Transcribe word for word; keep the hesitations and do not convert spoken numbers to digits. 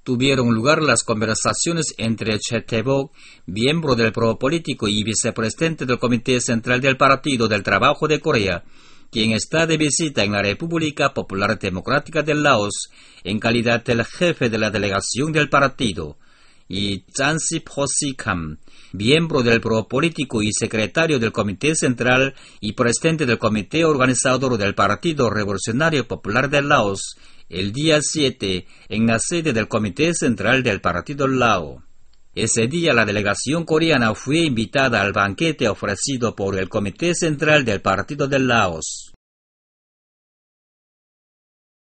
tuvieron lugar las conversaciones entre Choi Tae-bok, miembro del Pro Político y vicepresidente del Comité Central del Partido del Trabajo de Corea, quien está de visita en la República Popular Democrática del Laos en calidad del jefe de la delegación del partido, y Chansip Ho-si-kam, miembro del Pro Político y secretario del Comité Central y presidente del Comité Organizador del Partido Revolucionario Popular del Laos, el día siete en la sede del Comité Central del Partido Lao. Ese día la delegación coreana fue invitada al banquete ofrecido por el Comité Central del Partido del Laos.